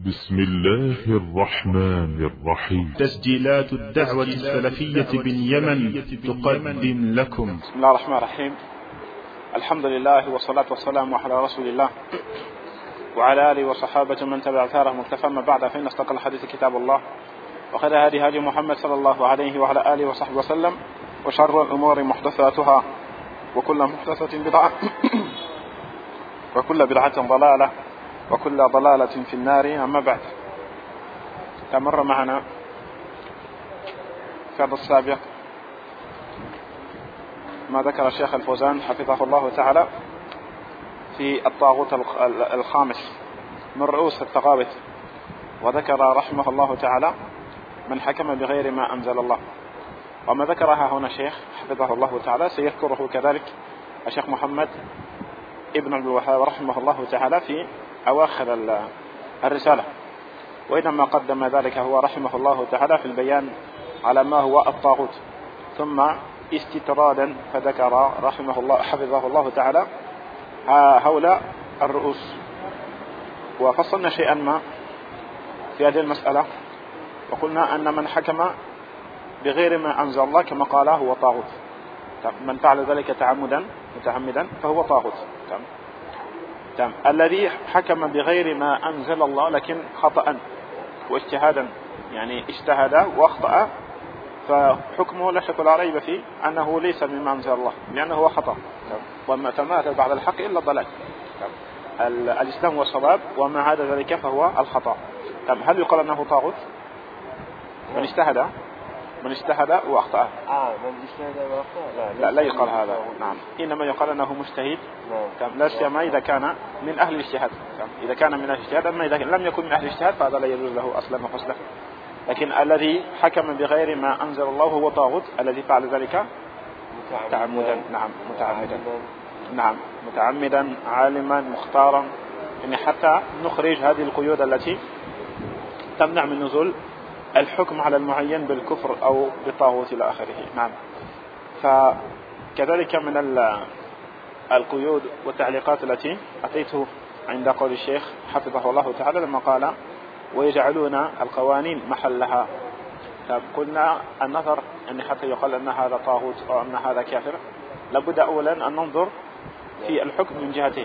بسم الله الرحمن الرحيم. تسجيلات الدعوة السلفية باليمن تقدم لكم. بسم الله الرحمن الرحيم. الحمد لله والصلاة والسلام على رسول الله وعلى آله وصحابته من تبع أثارهم واكتفى. ما بعد، فإن أصدق الحديث كتاب الله، وخير هدي هدي محمد صلى الله عليه وعلى آله وصحبه وسلم، وشر الأمور محدثاتها، وكل محدثة بدعة وكل بدعة ضلالة، وكل ضلالة في النار. أما بعد، تمر معنا في هذا السابق ما ذكر الشيخ الفوزان حفظه الله تعالى في الطاغوت الخامس من رؤوس الطغاوت، وذكر رحمه الله تعالى من حكم بغير ما أنزل الله. وما ذكرها هنا الشيخ حفظه الله تعالى سيذكره كذلك الشيخ محمد ابن عبد الوهاب رحمه الله تعالى في أواخر الرسالة. وإنما قدم ذلك هو رحمه الله تعالى في البيان على ما هو الطاغوت، ثم استطرادا فذكر رحمه الله حفظه الله تعالى هؤلاء الرؤوس. وفصلنا شيئا ما في هذه المسألة، وقلنا أن من حكم بغير ما أنزل الله كما قال هو طاغوت. من فعل ذلك متعمدا فهو طاغوت. الذي حكم بغير ما أنزل الله لكن خطأ واجتهادا، يعني اجتهد واخطأ، فحكمه لا شك ولا ريب فيه أنه ليس مما أنزل الله، لأنه هو خطأ. وما تماثل بعد الحق إلا الضلال. الإسلام هو الصواب، وما عدا ذلك فهو الخطأ. هل يقال أنه طاغوت؟ من اجتهد واخطأ. من اجتهد واخطأ لا يقال هذا. نعم، إنما يقال أنه مجتهد. لا سيما إذا كان من أهل الاجتهاد. إذا كان من أهل الاجتهاد. أما إذا لم يكن من أهل الاجتهاد فهذا لا يجوز له أصلا وفصلا. لكن الذي حكم بغير ما أنزل الله هو طاغوت، الذي فعل ذلك متعمدا. متعمدا عالما مختارا، يعني حتى نخرج هذه القيود التي تمنع من نزول الحكم على المعين بالكفر أو بالطاغوت إلى آخره. نعم. فكذلك من القيود والتعليقات التي أتيته عند قول الشيخ حفظه الله تعالى لما قال ويجعلون القوانين محلها. قلنا النظر أن حتى يقال أن هذا طاغوت أو أن هذا كافر، لابد أولا أن ننظر في الحكم من جهتين،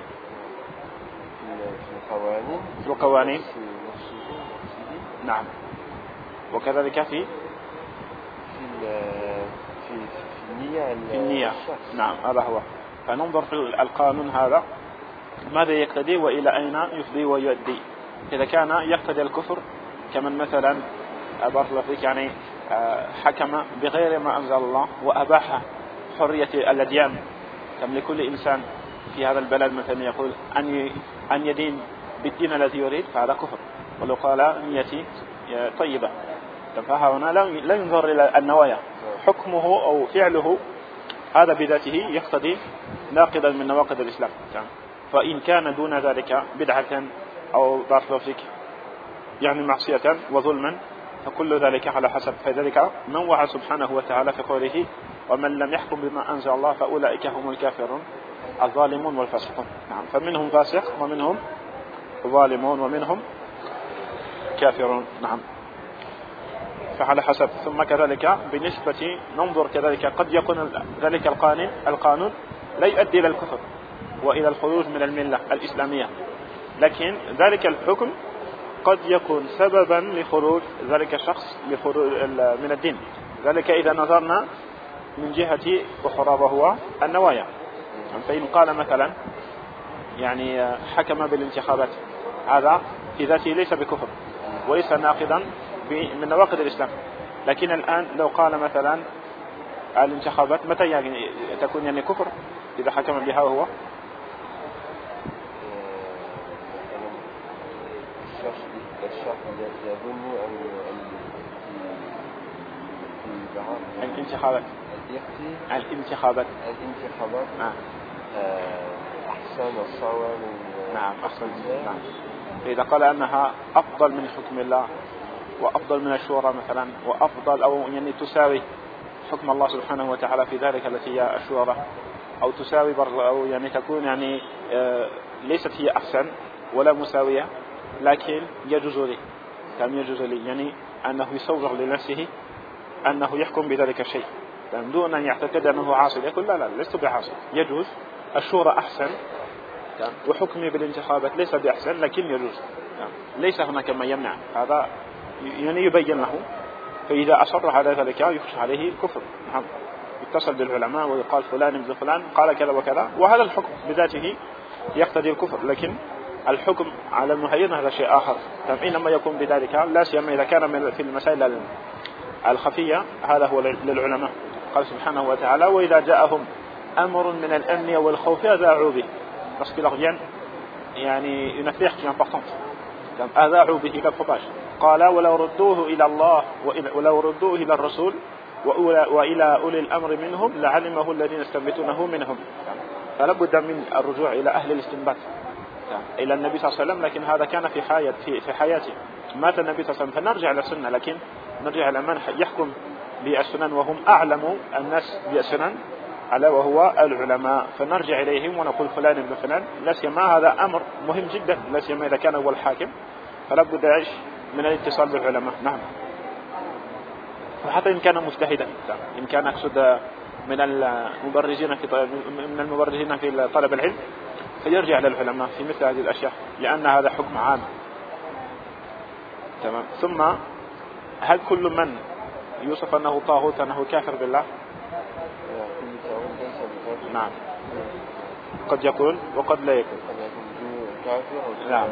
في القوانين. نعم. وكذلك في النية. نعم، هذا هو. فننظر في القانون هذا ماذا يقتضي وإلى أين يفضي ويؤدي. إذا كان يقتضي الكفر، كمن مثلا بارك الله فيك يعني حكم بغير ما أنزل الله وأباح حرية الأديان، كم لكل إنسان في هذا البلد مثلا يقول أن يدين بالدين الذي يريد، فهذا كفر. ولو قال نيتي طيبة، فهنا لا ينظر إلى النوايا، حكمه أو فعله هذا بذاته يقتضي ناقضا من نواقض الإسلام. فإن كان دون ذلك بدعة أو بارك الله فيك يعني معصية وظلما، فكل ذلك على حسب. فذلك نوع سبحانه وتعالى في قوله ومن لم يحكم بما أنزل الله فأولئك هم الكافرون الظالمون والفاسقون. نعم. فمنهم فاسق ومنهم ظالمون ومنهم كافرون. نعم. فعلى حسب. ثم كذلك بالنسبة ننظر كذلك قد يكون ذلك القانون لا يؤدي إلى الكفر وإلى الخروج من الملة الإسلامية، لكن ذلك الحكم قد يكون سببا لخروج ذلك الشخص من الدين. ذلك إذا نظرنا من جهة أخرى وهو النوايا. فإن قال مثلا يعني حكم بالانتخابات، هذا في ذاته ليس بكفر وليس ناقضا من نواقض الإسلام. لكن الآن لو قال مثلا الانتخابات متى يعني تكون يعني كفر إذا حكم بها هو الشخص يظن أن الانتخابات أحسن الصواب. نعم، أحسن. نعم. إذا قال أنها أفضل من حكم الله وأفضل من الشورى مثلا، وأفضل أو يعني تساوي حكم الله سبحانه وتعالى في ذلك التي هي الشورى، أو تساوي أو يعني تكون يعني ليست هي أحسن ولا مساوية، لكن يجوز لي يجوز لي يعني أنه يصور لنفسه أنه يحكم بذلك الشيء دون أن يعتقد أنه عاصي، يقول لا لست بعاصي، يجوز. الشورى أحسن وحكمي بالانتخابات ليس بأحسن لكن يجوز، ليس هناك ما يمنع. هذا يعني يبين له، فإذا أصر على ذلك يخشى عليه الكفر. يتصل بالعلماء ويقال فلان ابن فلان قال كذا وكذا، وهذا الحكم بذاته يقتضي الكفر، لكن الحكم على المعين هذا شيء آخر. إنما يكون بذلك لا سيما إذا كان في المسائل الخفية، هذا هو للعلماء. قال سبحانه وتعالى وإذا جاءهم أمر من الأمن والخوف أذاعوا به. parce que leur vienne يعني une affaire qui est importante. أذاعوا به كالخباش. قال ولو ردوه إلى الله ولو ردوه إلى الرسول وإلى أولي الأمر منهم لعلمه الذين يستنبطونه منهم. فلا بد من الرجوع إلى أهل الاستنباط إلى النبي صلى الله عليه وسلم، لكن هذا كان في حياته. مات النبي صلى الله عليه وسلم فنرجع إلى السنة، لكن نرجع إلى من يحكم بالسنن وهم أعلم الناس بالسنن على وهو العلماء، فنرجع إليهم ونقول فلان ابن فلان، لا سيما هذا أمر مهم جدا، لا سيما إذا كان هو الحاكم، فلا بد من الاتصال بالعلماء. نعم. وحتى إن كان مجتهدا، إن كان أقصد من المبرزين في طلب العلم، فيرجع للعلماء في مثل هذه الأشياء، لأن هذا حكم عام. تمام. ثم هل كل من يوصف أنه طاغوت أنه كافر بالله؟ نعم، قد يكون وقد لا يكون. نعم،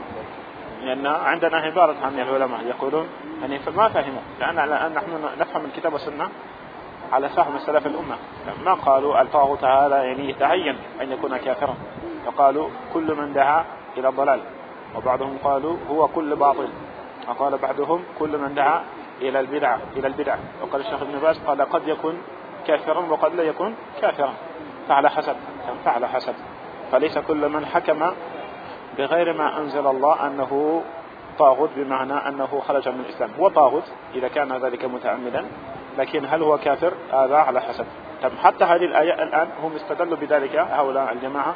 لأن عندنا عبارة عن العلماء يقولون يعني فما فهموا، لأن نحن نفهم الكتاب والسنة على فهم السلف الأمة، ما قالوا الطاغوت هذا يعني يتعين أن يكون كافرا، فقالوا كل من دعا إلى الضلال، وبعضهم قالوا هو كل باطل، وقال بعضهم كل من دعا إلى البدعة. وقال الشيخ ابن باز قال قد يكون كافرا وقد لا يكون كافرا، فعلى حسب. فليس كل من حكم بغير ما أنزل الله أنه طاغوت، بمعنى أنه خرج من الإسلام. هو طاغوت إذا كان ذلك متعمدا، لكن هل هو كافر؟ هذا على حسب. حتى هذه الآية الآن هم استدلوا بذلك، هؤلاء الجماعة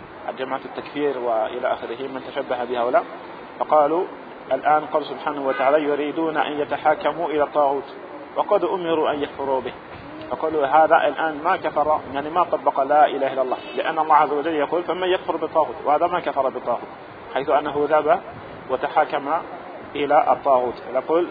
التكفير وإلى آخره من تشبه بهؤلاء، فقالوا الآن قال سبحانه وتعالى يريدون أن يتحاكموا إلى الطاغوت وقد أمروا أن يكفروا به، فقالوا هذا الآن ما كفر، يعني ما طبق لا إله إلا الله، لأن الله عز وجل يقول فمن يكفر بالطاغوت، وهذا ما كفر بالطاغوت، حيث أنه ذهب وتحاكم إلى الطاغوت. يقول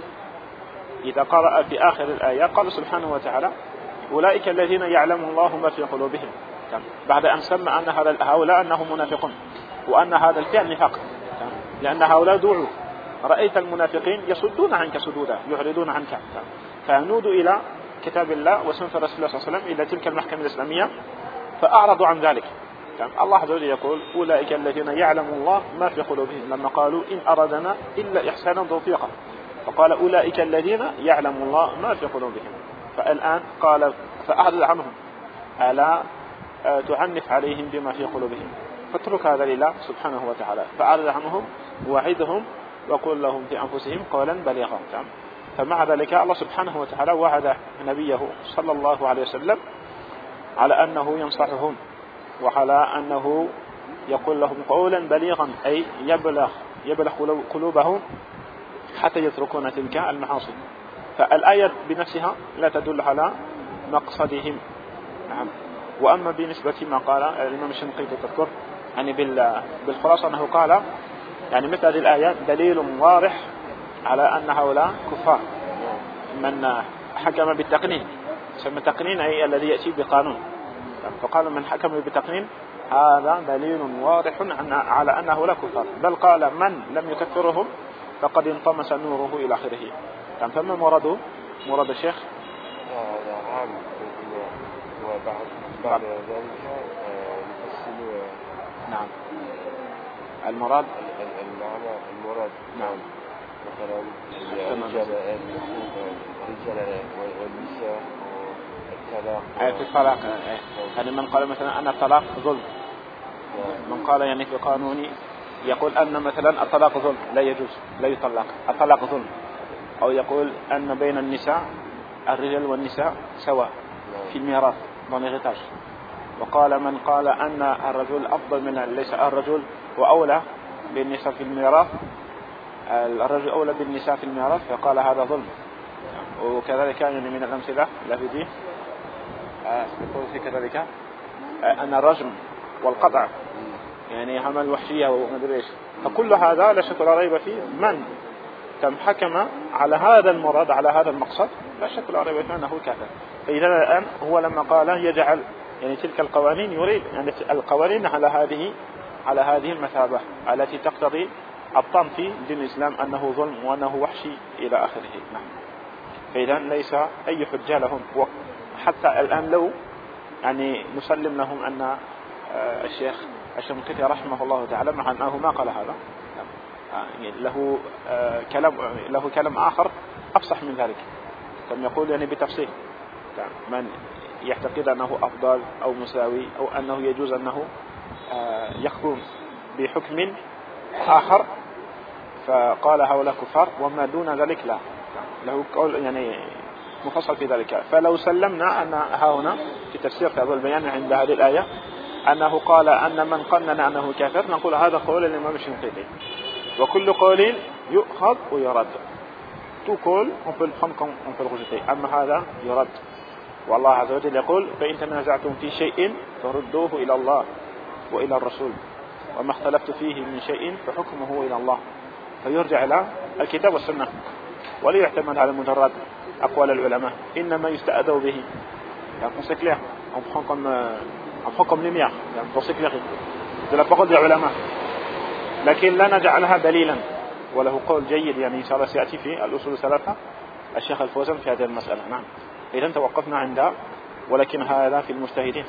إذا قرأ في آخر الآية قال سبحانه وتعالى أولئك الذين يعلم الله ما في قلوبهم، بعد أن سمى أن هؤلاء أنهم منافقون وأن هذا الفعل نفاق، لأن هؤلاء دعوا رأيت المنافقين يصدون عنك صدودا يعرضون عنك، فنودوا إلى كتاب الله وسنة رسول الله صلى الله عليه وسلم إلى تلك المحكمة الإسلامية فأعرضوا عن ذلك. الله عز وجل يقول أولئك الذين يعلم الله ما في قلوبهم، لما قالوا إن أردنا إلا إحسانا توفيقا، فقال أولئك الذين يعلم الله ما في قلوبهم. فالآن قال فأعرض عنهم ألا تعنف عليهم بما في قلوبهم، فاترك هذا لله سبحانه وتعالى، فأعرض عنهم وعدهم وقل لهم في أنفسهم قولا بليغا. فمع ذلك الله سبحانه وتعالى وعد نبيه صلى الله عليه وسلم على أنه ينصحهم وعلى أنه يقول لهم قولا بليغا، أي يبلغ قلوبهم حتى يتركون تلك المعاصي. فالآية بنفسها لا تدل على مقصدهم. نعم. وأما بالنسبة ما قال الإمام الشنقيطي تذكر يعني بالخلاصة أنه قال يعني مثل هذه الآية دليل واضح على أن هؤلاء كفار. من حكم بالتقنين، يسمى التقنين أي الذي يأتي بقانون، فقال من حكم بالتقنين هذا دليل واضح على أن هؤلاء كفار، بل قال من لم يكفرهم فقد انطمس نوره إلى آخره. فما مراد الشيخ؟ هذا عام، وبعد ذلك نفصل. نعم. المراد نعم، مثلا الرجال والنساء والطلاق. في الطلاق يعني من قال مثلا أن الطلاق ظلم، من قال يعني في قانوني يقول أن مثلا الطلاق ظلم لا يجوز لا يطلق، الطلاق ظلم، أو يقول أن بين النساء الرجال والنساء سواء في الميراث ضميرتاج، وقال من قال أن الرجل أفضل من ليس الرجل وأولى بالنساء في الميراث الرجل أولى بالنساء في الميراث فقال هذا ظلم. وكذلك يعني من الأمثلة التي فيه يقول في كذلك أن الرجم والقطع يعني عمل وحشية ومدري إيش. فكل هذا لا شك ولا ريب فيه من حكم على هذا المراد على هذا المقصد لا شك ولا ريب فيه أنه كافر. فإذا الآن هو لما قال يجعل يعني تلك القوانين يريد يعني القوانين على هذه المثابة التي تقتضي الطعن في دين الإسلام أنه ظلم وأنه وحشي إلى آخره. نعم. فإذا ليس أي حجة لهم. وحتى الآن لو يعني نسلم لهم أن الشيخ الشنقيطي رحمه الله تعالى مع أنه ما قال هذا له كلام آخر أفصح من ذلك كما يقول يعني بتفصيل من يعتقد أنه أفضل أو مساوي أو أنه يجوز أنه يحكم بحكم آخر فقال هؤلاء كفار وما دون ذلك لا. له قول يعني مفصل في ذلك. فلو سلمنا أن هنا في تفسير في هذا البيان عند هذه الآية أنه قال أن من قنن أنه كافر نقول هذا قول الإمام الشنقيطي وكل قول يؤخذ ويرد. tout قول on peut le prendre comme on peut le rejeter. أما هذا يرد. والله عز وجل يقول فإن تنازعتم في شيء فردوه إلى الله وإلى الرسول وما اختلفت فيه من شيء فحكمه إلى الله. فيرجع إلى الكتاب والسنة ولا يعتمد على مجرد أقوال العلماء. إنما يستأذوا به يعني c'est clair on prend comme lumière pour s'éclairer de la parole des علماء لكن لا نجعلها دليلا. وله قول جيد يعني إن شاء الله سيأتي في الأصول الثلاثة الشيخ الفوزان في هذه المسألة. نعم. إذا توقفنا عندها ولكن هذا في المجتهدين.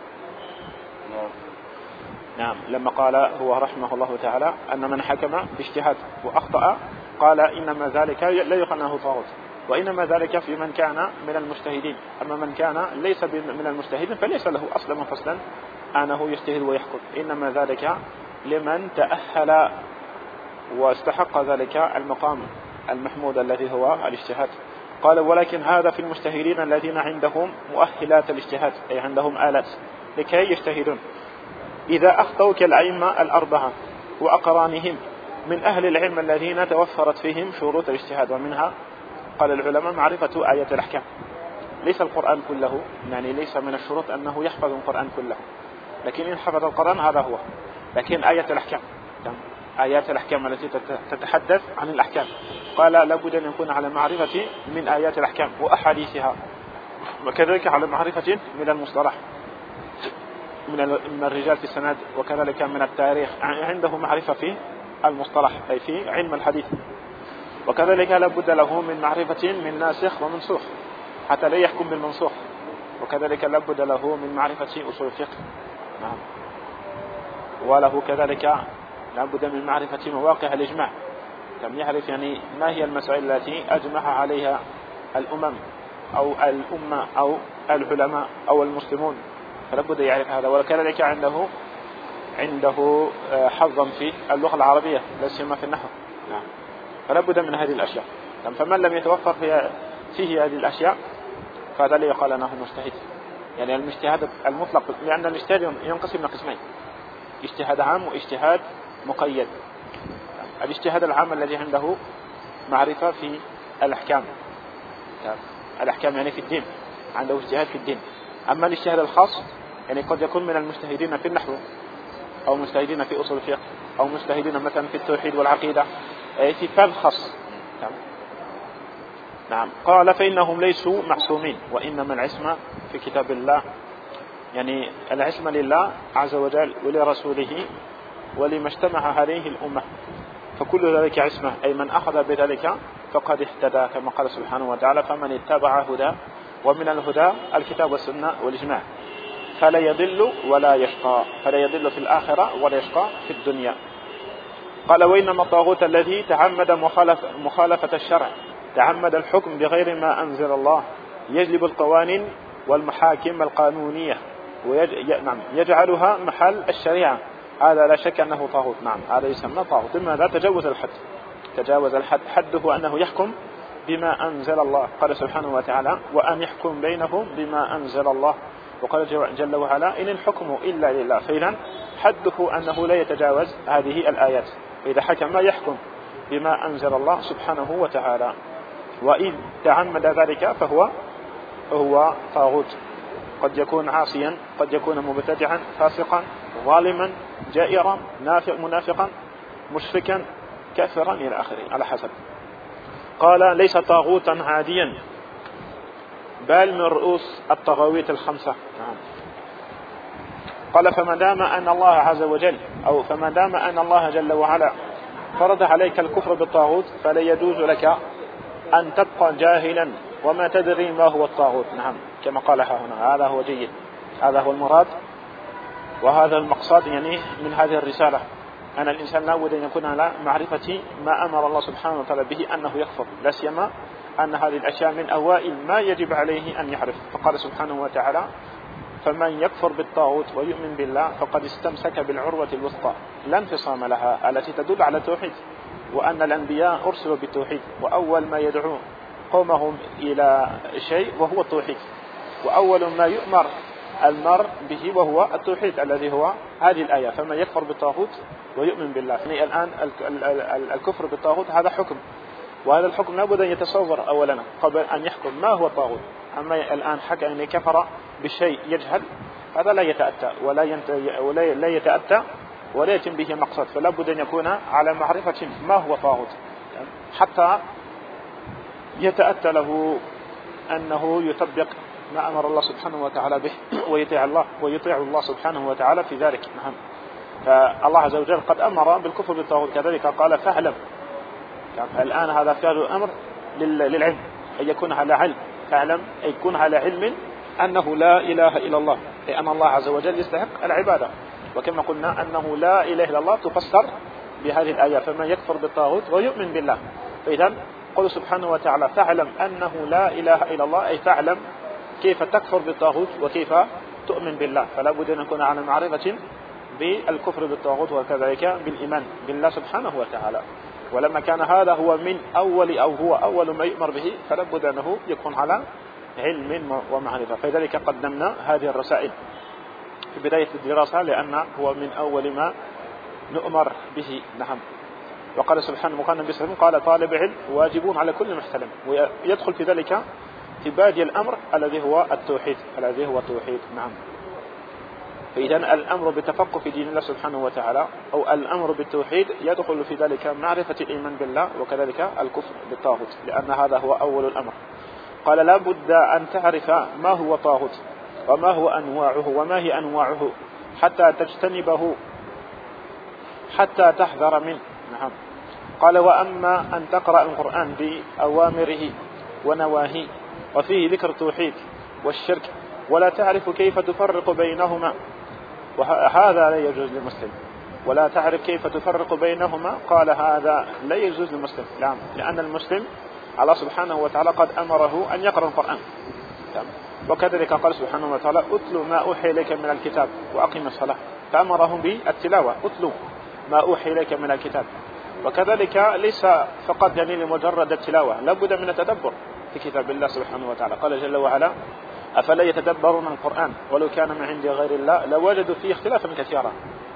نعم. لما قال هو رحمه الله تعالى أن من حكم باجتهاد وأخطأ قال إنما ذلك لا يقال أنه طاغوت وإنما ذلك في من كان من المجتهدين. أما من كان ليس من المجتهدين فليس له أصلا فصلا أنه يجتهد ويحكم. إنما ذلك لمن تأهل واستحق ذلك المقام المحمود الذي هو الاجتهاد. قال ولكن هذا في المجتهدين الذين عندهم مؤهلات الاجتهاد أي عندهم آلات لكي يجتهدون إذا أخطوا كالأئمة الأربعة وأقرانهم من أهل العلم الذين توفرت فيهم شروط الاجتهاد. ومنها قال العلماء معرفة آيات الأحكام. ليس القرآن كله يعني ليس من الشروط أنه يحفظ القرآن كله لكن إن حفظ القرآن هذا هو. لكن آيات الأحكام آيات الأحكام التي تتحدث عن الأحكام قال لابد أن يكون على معرفة من آيات الأحكام وأحاديثها وكذلك على معرفة من المصطلح من الرجال في السند وكذلك من التاريخ عنده معرفة في المصطلح أي في علم الحديث. وكذلك لابد له من معرفة من ناسخ ومنسوخ حتى لا يحكم بالمنسوخ. وكذلك لابد له من معرفة أصول الفقه. نعم. وله كذلك لابد من معرفة مواقع الإجماع كم يعرف يعني ما هي المسائل التي أجمع عليها الأمم أو الأمة أو العلماء أو المسلمون فلابد يعرف هذا. وكذلك عنده حظا في اللغة العربية لا سيما في النحو. نعم. فلابد من هذه الأشياء. فمن لم يتوفر فيه هذه الأشياء فهذا لا يقال أنه مجتهد. يعني المجتهد المطلق لأن الاجتهاد ينقسم إلى قسمين اجتهاد عام واجتهاد مقيد. الاجتهاد العام الذي عنده معرفة في الأحكام يعني في الدين عنده اجتهاد في الدين. أما الاجتهاد الخاص يعني قد يكون من المجتهدين في النحو أو مجتهدين في أصول الفقه أو مجتهدين مثلا في التوحيد والعقيدة في باب خاص. نعم. قال فإنهم ليسوا معصومين وإنما العصمة في كتاب الله يعني العصمة لله عز وجل ولرسوله ولما اجتمع عليه الأمة فكل ذلك عصمة أي من أخذ بذلك فقد اهتدى كما قال سبحانه وتعالى فمن اتبع هدى ومن الهدى الكتاب والسنة والإجماع فلا يضل ولا يشقى فلا يضل في الآخرة ولا يشقى في الدنيا. قال وإنما الطاغوت الذي تعمد مخالفة الشرع تعمد الحكم بغير ما أنزل الله يجلب القوانين والمحاكم القانونية يجعلها محل الشريعة هذا لا شك أنه طاغوت. نعم. هذا يسمى طاغوت. لماذا؟ تجاوز الحد حده أنه يحكم بما أنزل الله. قال سبحانه وتعالى وأن يحكم بينهم بما أنزل الله. وقال جل وعلا إن الحكم إلا لله. فإذا حده أنه لا يتجاوز هذه الآيات. فإذا حكم يحكم بما أنزل الله سبحانه وتعالى. وإن تعمد ذلك فهو طاغوت، قد يكون عاصيا، قد يكون مبتدعا، فاسقا، ظالما، جائرا، منافقا، مشركا، كافرا إلى آخره على حسب. قال ليس طاغوتا عاديا بل من رؤوس الطواغيت الخمسة. قال فما دام أن الله عز وجل أو فما دام أن الله جل وعلا فرض عليك الكفر بالطاغوت فلا يجوز لك أن تبقى جاهلا وما تدري ما هو الطاغوت. نعم كما قال هنا، هذا هو جيد، هذا هو المراد وهذا المقصد يعني من هذه الرسالة، أن الإنسان لا بد أن يكون على معرفة ما أمر الله سبحانه وتعالى به أنه يكفر، لا سيما أن هذه الأشياء من أوائل ما يجب عليه أن يعرف. فقال سبحانه وتعالى فمن يكفر بالطاغوت ويؤمن بالله فقد استمسك بالعروة الوثقى لا انفصام لها، التي تدل على التوحيد، وأن الأنبياء أرسلوا بالتوحيد، وأول ما يدعو قومهم إلى شيء وهو التوحيد، وأول ما يؤمر المرء به وهو التوحيد الذي هو هذه الآية فمن يكفر بالطاغوت ويؤمن بالله. يعني الآن الكفر بالطاغوت هذا حكم، وهذا الحكم لابد أن يتصور أولا قبل أن يحكم ما هو الطاغوت. أما الآن حكى أن كفر بالشيء يجهل، هذا لا يتأتى ولا يتأتى ولا يتم به مقصد، فلا بد أن يكون على معرفة ما هو طاغوت حتى يتأتى له أنه يطبق ما أمر الله سبحانه وتعالى به ويطيع الله سبحانه وتعالى في ذلك. نعم. فالله عز وجل قد أمر بالكفر بالطاغوت، كذلك قال فاعلم. الآن هذا فعل أمر للعلم، أن يكون على علم، فاعلم أن يكون على علم أنه لا إله إلا الله، أي أن الله عز وجل يستحق العبادة. وكما قلنا أنه لا إله إلا الله تفسر بهذه الآية فمن يكفر بالطاغوت ويؤمن بالله. فإذا قل سبحانه وتعالى فاعلم أنه لا إله إلا الله، أي فاعلم كيف تكفر بالطاغوت وكيف تؤمن بالله. فلا بد أن نكون على معرفة بالكفر بالطاغوت وكذلك بالإيمان بالله سبحانه وتعالى. ولما كان هذا هو هو أول ما يؤمر به فلا بد أنه يكون على علم ومعرفة. فلذلك قدمنا هذه الرسائل في بداية الدراسة لأن هو من أول ما نؤمر به. نعم. وقال سبحانه مقارنة بسلم قال طالب علم واجبون على كل محتلم، ويدخل في ذلك في بادي الأمر الذي هو التوحيد. نعم. فإذا الأمر بالتفقه في دين الله سبحانه وتعالى أو الأمر بالتوحيد يدخل في ذلك معرفة الإيمان بالله وكذلك الكفر بالطاغوت، لأن هذا هو أول الأمر. قال لا بد أن تعرف ما هو طاغوت وما هو أنواعه وما هي أنواعه حتى تجتنبه حتى تحذر منه. نعم. قال وأما أن تقرأ القرآن بأوامره ونواهيه وفيه ذكر التوحيد والشرك ولا تعرف كيف تفرق بينهما، وهذا لا يجوز للمسلم. ولا تعرف كيف تفرق بينهما، قال هذا لا يجوز للمسلم. نعم. لأن المسلم الله سبحانه وتعالى قد أمره أن يقرأ القرآن. وكذلك قال سبحانه وتعالى أتل ما أوحي إليك من الكتاب وأقم الصلاة، فأمرهم بالتلاوة، أتل ما أوحي إليك من الكتاب. وكذلك ليس فقط يعني لمجرد التلاوة، لابد من التدبر في كتاب الله سبحانه وتعالى. قال جل وعلا أفلا يتدبرون القرآن ولو كان من عند غير الله لوجدوا فيه اختلافا كثيرا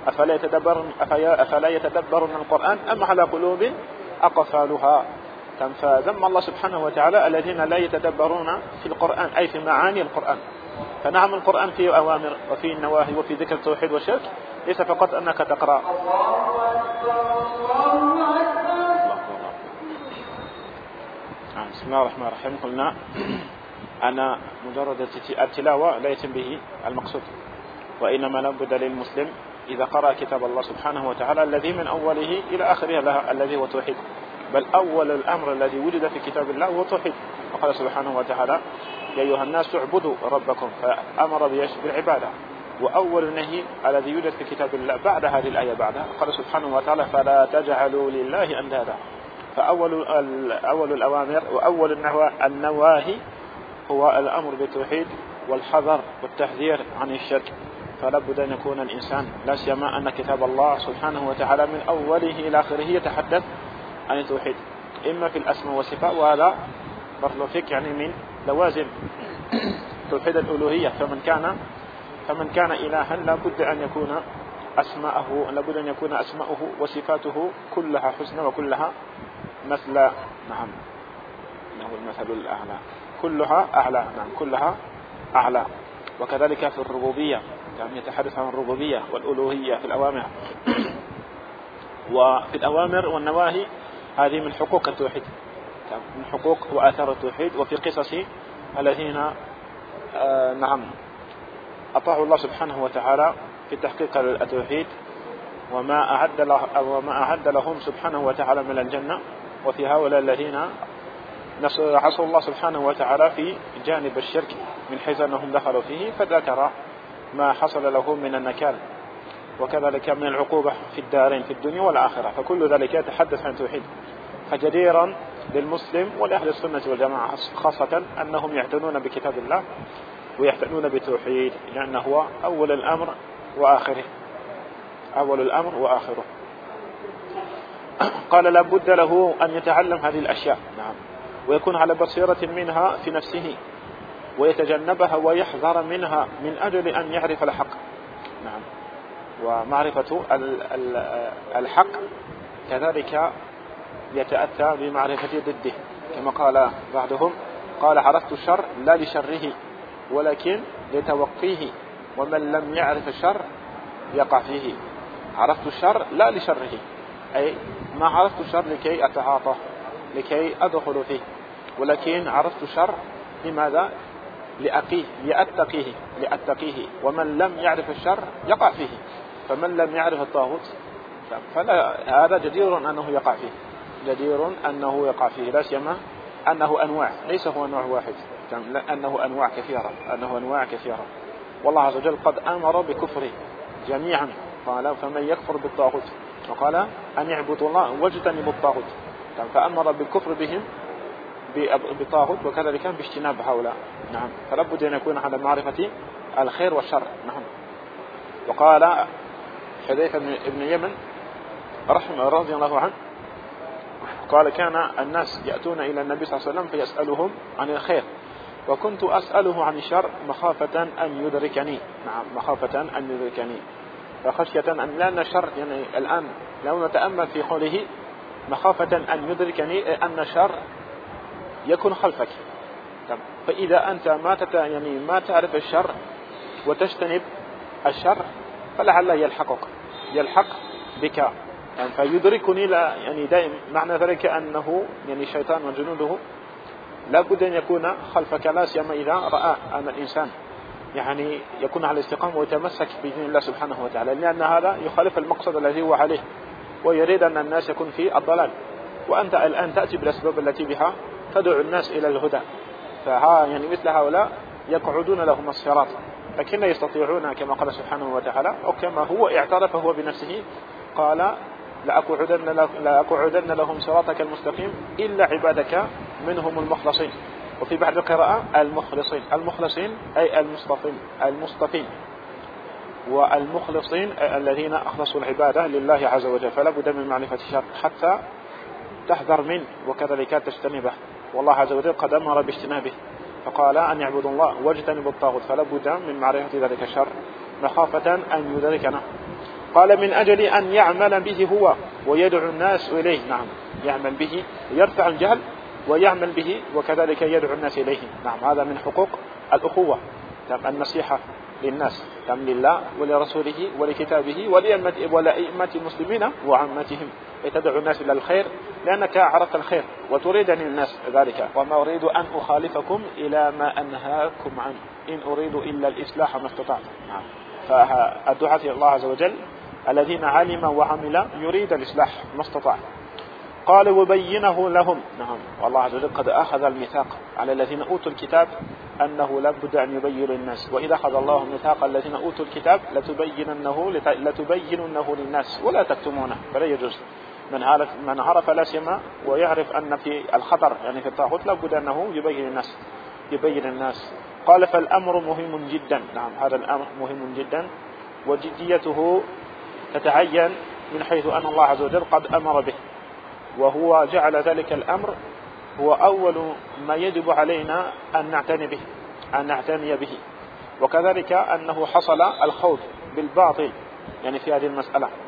أفلا يتدبرون القرآن أم على قلوب أقفالها. فذم الله سبحانه وتعالى الذين لا يتدبرون في القرآن أي في معاني القرآن. فنعم القرآن فيه أوامر وفيه النواهي وفي ذكر التوحيد والشرك، ليس فقط أنك تقرأ. بسم الله الرحمن الرحيم. قلنا أن مجرد التلاوة لا يتم به المقصود، وإنما لابد للمسلم إذا قرأ كتاب الله سبحانه وتعالى الذي من أوله إلى آخره الذي هو توحيد، بل أول الأمر الذي وجد في كتاب الله هو توحيد. وقال سبحانه وتعالى يا أيها الناس اعبدوا ربكم، فأمر بالعبادة. وأول النهي الذي يوجد في كتاب الله بعد هذه الآية بعدها قال سبحانه وتعالى فلا تجعلوا لله أندادا. فأول الأوامر وأول النواهي هو الأمر بالتوحيد والحذر والتحذير عن الشرك. فلا بد أن يكون الإنسان، لا سيما أن كتاب الله سبحانه وتعالى من أوله إلى آخره يتحدث عن التوحيد، إما في الأسماء والصفات، وهذا برلوفيك يعني من لوازم توحيد الألوهية. فمن كان إلها لابد أن يكون أسماءه وصفاته كلها حسنى وكلها مثل نعم له المثل الأعلى، كلها أعلى، نعم كلها أعلى. وكذلك في الربوبية، يعني يتحدث عن الربوبية والألوهية في الأوامر وفي الأوامر والنواهي، هذه من حقوق التوحيد، من حقوق وآثار التوحيد. وفي قصص الذين نعم أطاعوا الله سبحانه وتعالى في تحقيق التوحيد، وما أعد لهم سبحانه وتعالى من الجنة. وفي هؤلاء الذين عصوا الله سبحانه وتعالى في جانب الشرك من حيث أنهم دخلوا فيه، فذكر ما حصل لهم من النكال وكذلك من العقوبة في الدارين في الدنيا والآخرة. فكل ذلك يتحدث عن التوحيد. فجديرا للمسلم ولأهل السنة والجماعة خاصة أنهم يعتنون بكتاب الله ويعتنون بالتوحيد، لأنه هو أول الأمر وآخره، أول الأمر وآخره. قال لا بد له أن يتعلم هذه الأشياء، نعم، ويكون على بصيرة منها في نفسه، ويتجنبها ويحذر منها من أجل أن يعرف الحق، نعم. ومعرفة الحق كذلك يتأتى بمعرفة ضده، كما قال بعضهم، قال عرفت الشر لا لشره ولكن لتوقيه، ومن لم يعرف الشر يقع فيه. عرفت الشر لا لشره، أي ما عرفت الشر لكي أتعاطى، لكي أدخل فيه، ولكن عرفت الشر لماذا؟ لأتقيه. ومن لم يعرف الشر يقع فيه. فمن لم يعرف الطاغوت فلا، هذا جدير أنه يقع فيه، جدير أنه يقع فيه، لا سيما أنه أنواع، ليس هو نوع واحد، أنه أنواع كثيرة. والله عز وجل قد أمر بكفره جميعا، قال فمن يكفر بالطاغوت، وقال أن يعبدوا الله واجتنبوا الطاغوت، فأمر بالكفر بهم بالطاغوت وكذلك باجتناب هؤلاء، نعم. فلا بد أن يكون على معرفة الخير والشر، نعم. وقال حذيفة بن يمن رضي الله عنه قال كان الناس يأتون إلى النبي صلى الله عليه وسلم فيسألهم عن الخير، وكنت أسأله عن الشر مخافة أن يدركني، نعم، مخافة أن يدركني، فخشية أن، لأن الشر يعني الآن لو نتأمل في قوله مخافة أن يدركني، أن الشر يكون خلفك. فإذا أنت ما تعرف الشر وتجتنب الشر فلعل يلحق بك، يعني فيدركني، لا يعني دائما معنى ذلك أنه يعني الشيطان وجنوده لا بد أن يكون خلفك، لا سيما إذا رأى أن الإنسان يعني يكون على الاستقامة ويتمسك بإذن الله سبحانه وتعالى، لأن هذا يخالف المقصد الذي هو عليه، ويريد أن الناس يكون في الضلال، وأنت الآن تأتي بالأسباب التي بها تدعو الناس إلى الهدى. يعني مثل هؤلاء يقعدون لهم الصراط، لكن يستطيعون كما قال سبحانه وتعالى، أو كما هو اعترف هو بنفسه، قال لأقعدن لهم صراطك المستقيم إلا عبادك منهم المخلصين. وفي بعض القراءة المخلصين أي المصطفين والمخلصين الذين أخلصوا العبادة لله عز وجل. فلا بد من معرفة الشر حتى تحذر منه وكذلك تجتنبه، والله عز وجل قد أمر باجتنابه، فقال أن يعبدوا الله واجتنبوا الطاغوت. فلا بد من معرفة ذلك الشر مخافة أن يدركنا. قال من أجل أن يعمل به هو ويدعو الناس إليه، نعم، يعمل به، يرفع الجهل ويعمل به وكذلك يدعو الناس إليه، نعم. هذا من حقوق الأخوة، النصيحة للناس، لله ولرسوله ولكتابه ولأئمة المسلمين وعامتهم، تدعو الناس إلى الخير لأنك عرفت الخير وتريد للناس ذلك. وما أريد أن أخالفكم إلى ما أنهاكم عنه إن أريد إلا الإصلاح ما استطعت، نعم. فالدعاة إلى الله عز وجل الذين علم وعمل يريد الإصلاح ما استطاع. قال وبينه لهم، نعم. والله عز وجل قد أخذ الميثاق على الذين أوتوا الكتاب أنه لا بد أن يبين للناس، وإذا أخذ الله ميثاق الذين أوتوا الكتاب لتبيننه للناس ولا تكتمونه. فلا يجوز من عرف لا سيما ويعرف أن في الخطر يعني في الطاغوت لا بد أنه يبين الناس. قال فالأمر مهم جدا، نعم، هذا الأمر مهم جدا، وجديته تتعين من حيث أن الله عز وجل قد أمر به، وهو جعل ذلك الأمر هو أول ما يجب علينا أن نعتني به، وكذلك أنه حصل الخوض بالباطل يعني في هذه المسألة،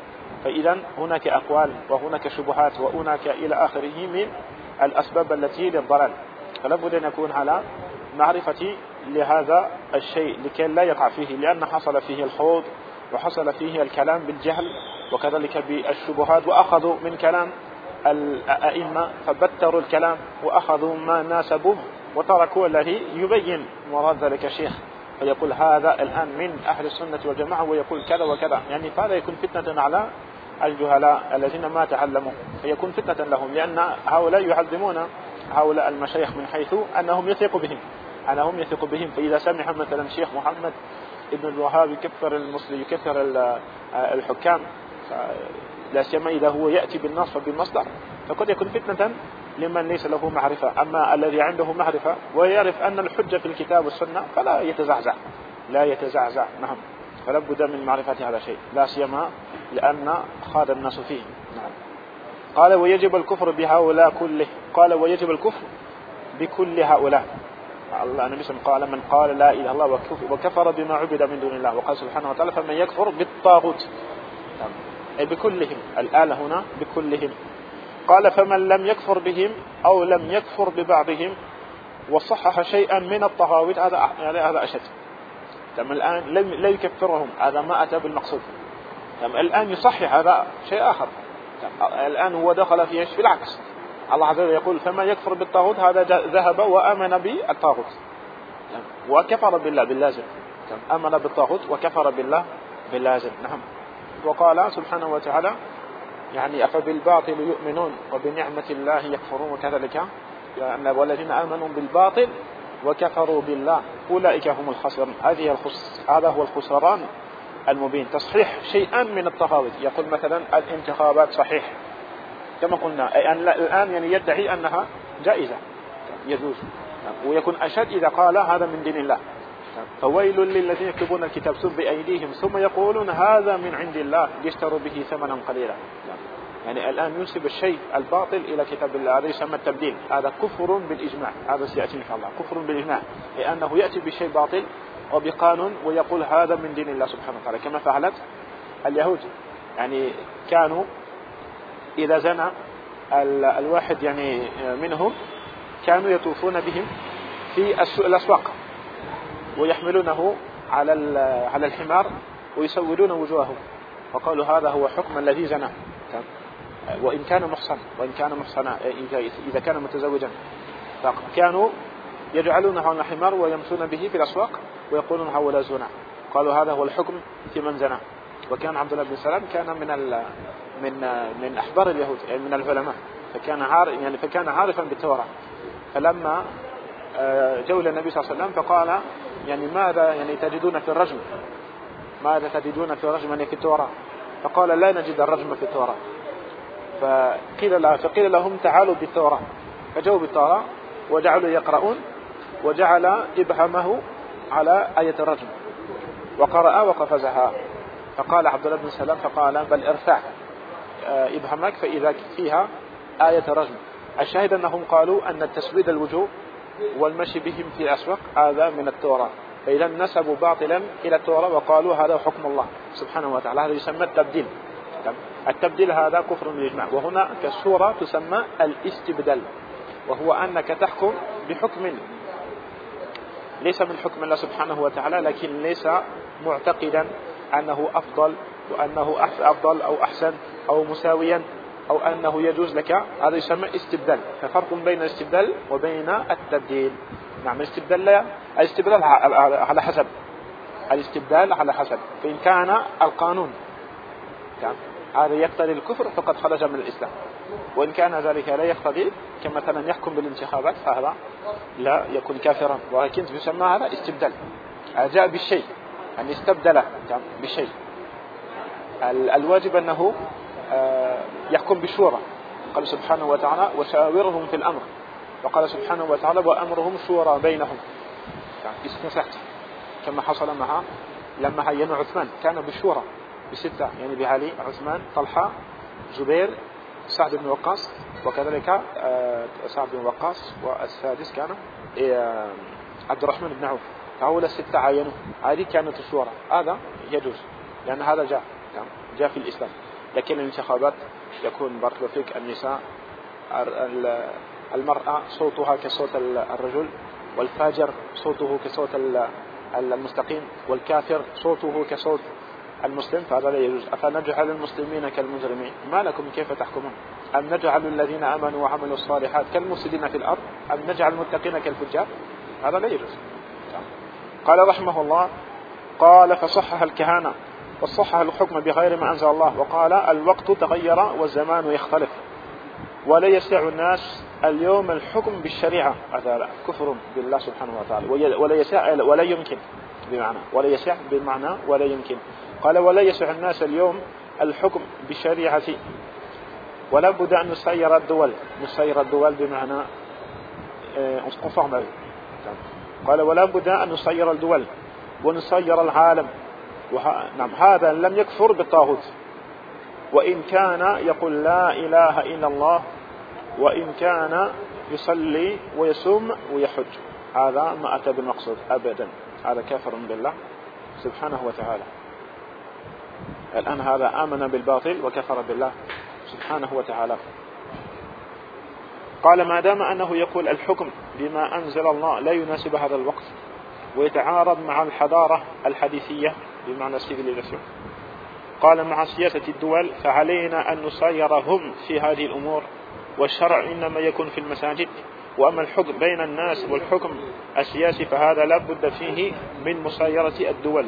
فإذا هناك أقوال وهناك شبهات وهناك إلى آخره من الأسباب التي للضلال، فلا بد أن نكون على معرفة لهذا الشيء لكي لا يقع فيه، لأن حصل فيه الخوض وحصل فيه الكلام بالجهل وكذلك بالشبهات، وأخذوا من كلام الأئمة فبتروا الكلام وأخذوا ما ناسبوه وتركوا الذي يبين مراد ذلك الشيخ، فيقول هذا الآن من أهل السنة والجماعة ويقول كذا وكذا، يعني فهذا يكون فتنة على الجهلاء الذين ما تعلموا، فيكون فتنة لهم، لأن هؤلاء يعظمون هؤلاء المشايخ من حيث أنهم يثق بهم، فإذا سمع مثلا شيخ محمد ابن الوهاب يكفر المسلم يكفر الحكام، لا سيما إذا هو يأتي بالنص وبالمصدر، فقد يكون فتنة لمن ليس له معرفة. أما الذي عنده معرفة ويعرف أن الحجة في الكتاب والسنة فلا يتزعزع. نعم، فلا بد من معرفة هذا الشيء، لا سيما لأن خاض الناس فيه. نعم. قال ويجب الكفر بهؤلاء كله، قال ويجب الكفر بكل هؤلاء. النبي صلى الله عليه وسلم قال من قال لا إله إلا الله وكفر بما عبد من دون الله، وقال سبحانه وتعالى فمن يكفر بالطاغوت، أي بكلهم، الآلة هنا بكلهم. قال فمن لم يكفر بهم أو لم يكفر ببعضهم وصحح شيئا من الطغاوت، هذا أشد. الآن لا يكفرهم، هذا ما أتى بالمقصود. الآن يصحح، هذا شيء آخر. الآن هو دخل في بالعكس، الله عز وجل يقول فما يكفر بالطاغوت هذا ذهب وآمن بالطاغوت وكفر بالله باللازم، آمن بالطاغوت وكفر بالله باللازم. نعم. وقال سبحانه وتعالى يعني أفبالباطل يؤمنون وبنعمة الله يكفرون، وكذلك يعني والذين آمنوا بالباطل وكفروا بالله أولئك هم الخاسرون. هذا هو الخسران المبين، تصحيح شيئا من الطغاوت. يقول مثلا الانتخابات صحيح كما قلنا، الآن يعني يدعي أنها جائزة يجوز، ويكون أشد إذا قال هذا من دين الله. فويل للذين يكتبون الكتاب بأيديهم ثم يقولون هذا من عند الله ليشتروا به ثمنا قليلا. يعني الآن ينسب الشيء الباطل إلى كتاب الله، هذا يسمى التبديل، هذا كفر بالإجماع، هذا سيأتي إن شاء الله، كفر بالإجماع، لأنه يأتي بشيء باطل وبقانون ويقول هذا من دين الله سبحانه وتعالى، كما فعلت اليهود. يعني كانوا إذا زنى الواحد يعني منهم كانوا يطوفون بهم في الأسواق ويحملونه على الحمار ويسودون وجوههم، وقالوا هذا هو حكم الذي زنى، وإن كان محصنا إذا كان متزوجا، فكانوا يجعلونه على الحمار ويمشون به في الأسواق ويقولون هؤلاء زنا، قالوا هذا هو الحكم في من زنى. وكان عبد الله بن سلام كان من أحبار اليهود، يعني من العلماء، فكان عارفا بالتوراة. فلما جول النبي صلى الله عليه وسلم فقال يعني ماذا يعني تجدون في الرجم، يعني في التوراة؟ فقال لا نجد الرجم في التوراة. فقيل لهم تعالوا بالتوراة، فجاءوا بالتوراة وجعلوا يقرؤون، وجعل إبهامه على آية الرجم وقرأ وقفزها. فقال عبد الله بن سلام فقال بل ارفع إبهامك فإذا فيها آية الرجم. الشاهد أنهم قالوا أن التسويد الوجوه والمشي بهم في الأسواق هذا من التوراة، فإذا نسبوا باطلا إلى التوراة وقالوا هذا حكم الله سبحانه وتعالى، هذا يسمى التبديل. التبديل هذا كفر بالإجماع. وهنا كالسورة تسمى الاستبدال، وهو أنك تحكم بحكم ليس من حكم الله سبحانه وتعالى، لكن ليس معتقدا أنه أفضل وأنه أفضل أو أحسن أو مساويا أو أنه يجوز لك، هذا يسمى استبدال. ففرق بين الاستبدال وبين التبديل. نعم، الاستبدال على حسب، فإن كان القانون هذا يقتضي الكفر فقد خرج من الإسلام، وإن كان ذلك لا يقتضي كمثلا يحكم بالانتخابات فهذا لا يكون كافرا، ولكن يسمى هذا استبدال، جاء بالشيء أن استبدل بشيء. الواجب أنه يحكم بشورى، قال سبحانه وتعالى وشاورهم في الأمر، وقال سبحانه وتعالى وأمرهم شورى بينهم، استنسحت كما حصل لما هينوا عثمان كان بالشورى بستة، يعني بعلي عثمان طلحة زبير سعد بن وقاص، وكذلك سعد بن وقاص، والسادس كان عبد الرحمن بن عوف، فهؤلاء الستة عينوا، هذه كانت الشورى، هذا يجوز لأن هذا جاء في الإسلام. لكن الانتخابات يكون بارك الله فيك النساء المرأة صوتها كصوت الرجل، والفاجر صوته كصوت المستقيم، والكافر صوته كصوت المسلم، فهذا لا يجوز. أفنجعل المسلمين كالمجرمين ما لكم كيف تحكمون؟ أم نجعل الذين آمنوا وعملوا الصالحات كالمفسدين في الأرض أم نجعل المتقين كالفجار؟ هذا لا يجوز. قال رحمه الله قال فصحح الكهانة وصحح الحكم بغير ما أنزل الله، وقال الوقت تغير والزمان يختلف ولا يسع الناس اليوم الحكم بالشريعة. هذا كفر بالله سبحانه وتعالى. ولا يسع ولا يمكن بمعنى ولا يسع بمعنى ولا يمكن. قال ولا يسع الناس اليوم الحكم بالشريعة ولا بد أن نسير الدول بمعنى قال ولا بد أن نسير الدول ونسير العالم. نعم هذا لم يكفر بالطاغوت وإن كان يقول لا إله إلا الله وإن كان يصلي ويصوم ويحج، هذا ما أتى بالمقصود أبدا، هذا كافر بالله سبحانه وتعالى. الآن هذا آمن بالباطل وكفر بالله سبحانه وتعالى. قال ما دام أنه يقول الحكم بما أنزل الله لا يناسب هذا الوقت ويتعارض مع الحضارة الحديثية بمعنى السيفيليزاسيون، قال مع سياسة الدول فعلينا أن نسيرهم في هذه الأمور، والشرع إنما يكون في المساجد، وأما الحكم بين الناس والحكم السياسي فهذا لا بد فيه من مسيرة الدول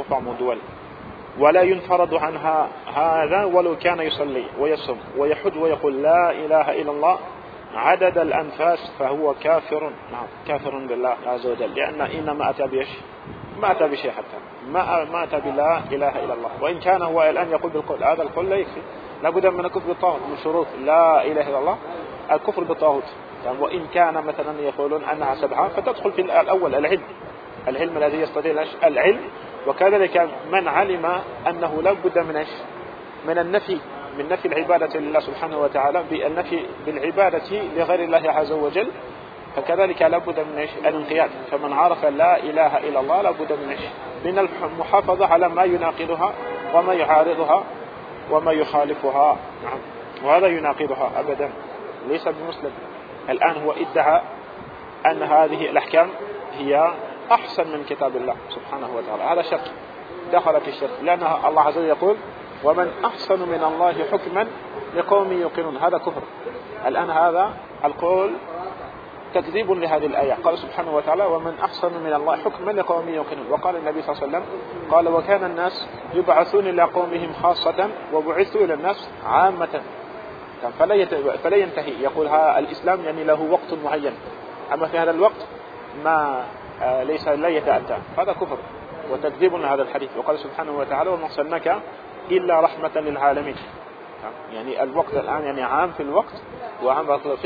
ولا ينفرد عنها هذا ولو كان يصلي ويصوم ويحج ويقول لا إله إلا الله عدد الأنفاس فهو كافر. نعم كافر بالله عز وجل، لأن إنما أتى بيش ما أتى بشيء حتى ما أتى بلا إله إلا الله، وإن كان هو الآن يقول بالقول هذا القول لا يكفي، لابد من الكفر بالطاغوت. من شروط لا إله إلا الله الكفر بالطاغوت، يعني وإن كان مثلا يقولون أنها 7 فتدخل في الأول العلم الذي يستطيع العلم، وكذلك من علم أنه لا بد من النفي من نفي العبادة لله سبحانه وتعالى بالنفي بالعبادة لغير الله عز وجل، فكذلك لا بد من الانقياد. فمن عرف لا إله إلا الله لا بد من المحافظة على ما يناقضها وما يعارضها وما يخالفها. نعم وهذا يناقضها أبدا ليس بمسلم. الآن هو ادعى أن هذه الأحكام هي أحسن من كتاب الله سبحانه وتعالى، هذا شرك دخل في الشرك، لأن الله عز وجل يقول ومن أحسن من الله حكما لقوم يوقنون، هذا كفر. الآن هذا القول تكذيب لهذه الآية. قال سبحانه وتعالى ومن أحسن من الله حكما لقوم يوقنون، وقال النبي صلى الله عليه وسلم قال وكان الناس يبعثون إلى قومهم خاصة وبعثوا إلى الناس عامة، فلا ينتهي. يقول الإسلام يعني له وقت معين، أما في هذا الوقت ما ليس لا يتأتى، هذا كفر وتكذيب لهذا الحديث. وقال سبحانه وتعالى وما أرسلناك إلا رحمة للعالمين، يعني الوقت الآن يعني عام في الوقت وعام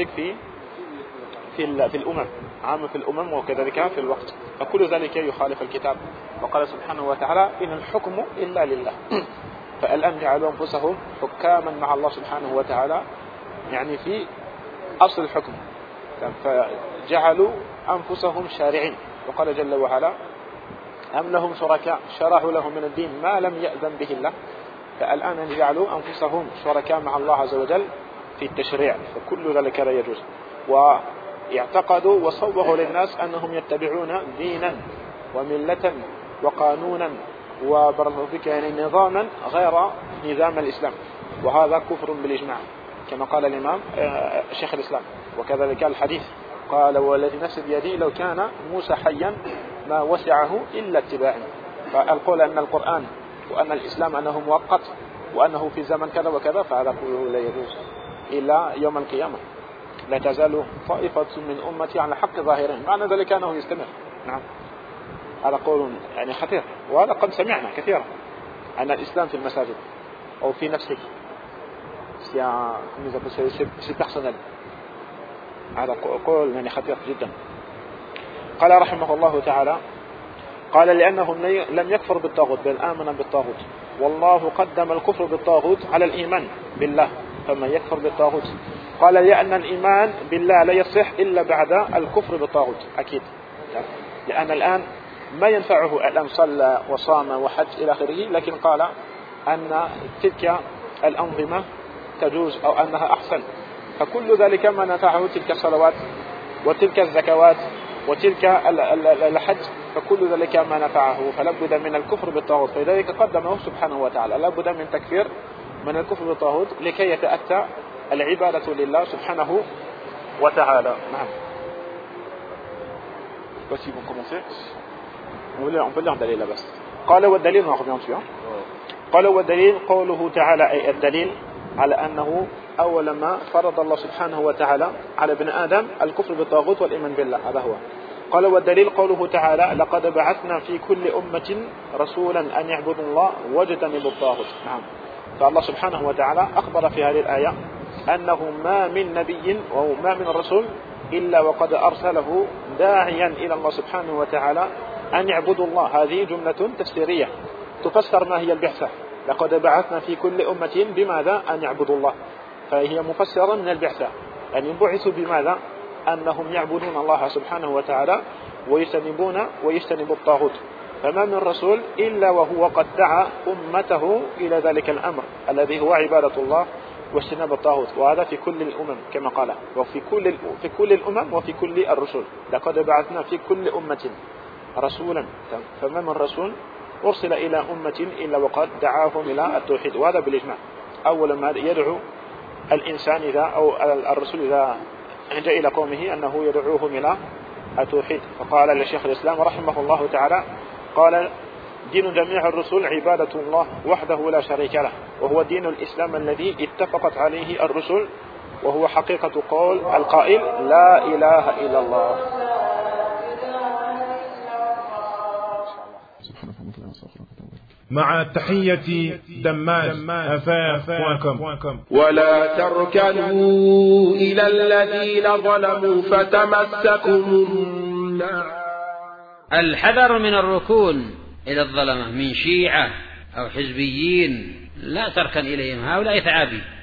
في الأمم، عام في الأمم وكذلك في الوقت، فكل ذلك يخالف الكتاب. وقال سبحانه وتعالى إن الحكم إلا لله، فالآن جعلوا أنفسهم حكاما مع الله سبحانه وتعالى، يعني في أصل الحكم، فجعلوا أنفسهم شارعين. وقال جل وعلا أم لهم شركاء شرعوا لهم من الدين ما لم يأذن به الله، فالآن جعلوا أنفسهم شركاء مع الله عز وجل في التشريع، فكل ذلك لا يجوز. واعتقدوا وصوغوا للناس أنهم يتبعون دينا وملة وقانونا وبرنامج يعني نظاما غير نظام الإسلام، وهذا كفر بالإجماع كما قال الإمام شيخ الإسلام. وكذلك الحديث قال والذي نفسي بيدي لو كان موسى حيا ما وسعه إلا اتباعي. فالقول أن القرآن وأن الإسلام أنه مؤقت وأنه في زمن كذا وكذا فهذا كله لا يجوز إلا يوم القيامة. لا تزال طائفة من أمتي على حق ظاهرين، معنى ذلك أنه يستمر. نعم هذا قول يعني خطير، وهذا قد سمعنا كثيرا أن الإسلام في المساجد أو في نفسك سيبرسونال، هذا قول يعني خطير جدا. قال رحمه الله تعالى قال لأنهم لم يكفر بالطاغوت بل آمن بالطاغوت، والله قدم الكفر بالطاغوت على الإيمان بالله فما يكفر بالطاغوت. قال لأن الإيمان بالله لا يصح إلا بعد الكفر بالطاغوت أكيد، لأن الآن ما ينفعه الآن صلى وصام وحج إلى آخره، لكن قال أن تلك الأنظمة تجوز أو أنها أحسن. فكل ذلك ما نفعه تلك الصلوات وتلك الزكوات وتلك الحج، فكل ذلك ما نفعه، فلا بد من الكفر بالطاغوت. فلذلك قدمه سبحانه وتعالى، لا بد من تكفير من الكفر بالطاغوت لكي يتأتى العبادة لله سبحانه وتعالى. نعم. Voici vous commencez. On peut lire الدليل بس. قال والدليل on revient dessus. قال والدليل قوله تعالى، أي الدليل على أنه أول ما فرض الله سبحانه وتعالى على ابن آدم الكفر بالطاغوت والإيمان بالله، هذا هو. قال والدليل قوله تعالى لقد بعثنا في كل أمة رسولا أن يعبدوا الله واجتنبوا الطاغوت. نعم. فالله سبحانه وتعالى أخبر في هذه الآية أنه ما من نبي وما من رسول إلا وقد أرسله داعيا إلى الله سبحانه وتعالى أن يعبدوا الله. هذه جملة تفسيرية تفسر ما هي البعثة. لقد بعثنا في كل أمة بماذا؟ أن يعبدوا الله، فهي مفسرة من البعثة، يعني ينبعثوا بماذا؟ أنهم يعبدون الله سبحانه وتعالى ويجتنبوا الطاغوت. فما من رسول إلا وهو قد دعا أمته إلى ذلك الأمر الذي هو عبادة الله واجتناب الطاغوت، وهذا في كل الأمم كما قال، وفي كل الأمم وفي كل الرسل. لقد بعثنا في كل أمة رسولا، فما من رسول أرسل إلى أمة إلا وقد دعاهم إلى التوحيد، وهذا بالإجماع. أول ما يدعو الإنسان أو الرسول إذا جاء إلى قومه أنه يدعوهم إلى التوحيد. فقال للشيخ الإسلام رحمه الله تعالى قال دين جميع الرسل عبادة الله وحده لا شريك له، وهو دين الإسلام الذي اتفقت عليه الرسل، وهو حقيقة قول القائل لا إله إلا الله. مع تحية دماج أفاق. ولا تركنوا إلى الذين ظلموا فتمسكم النار. الحذر من الركون إلى الظلمة من شيعة أو حزبيين، لا تركن إليهم، هؤلاء ثعابين.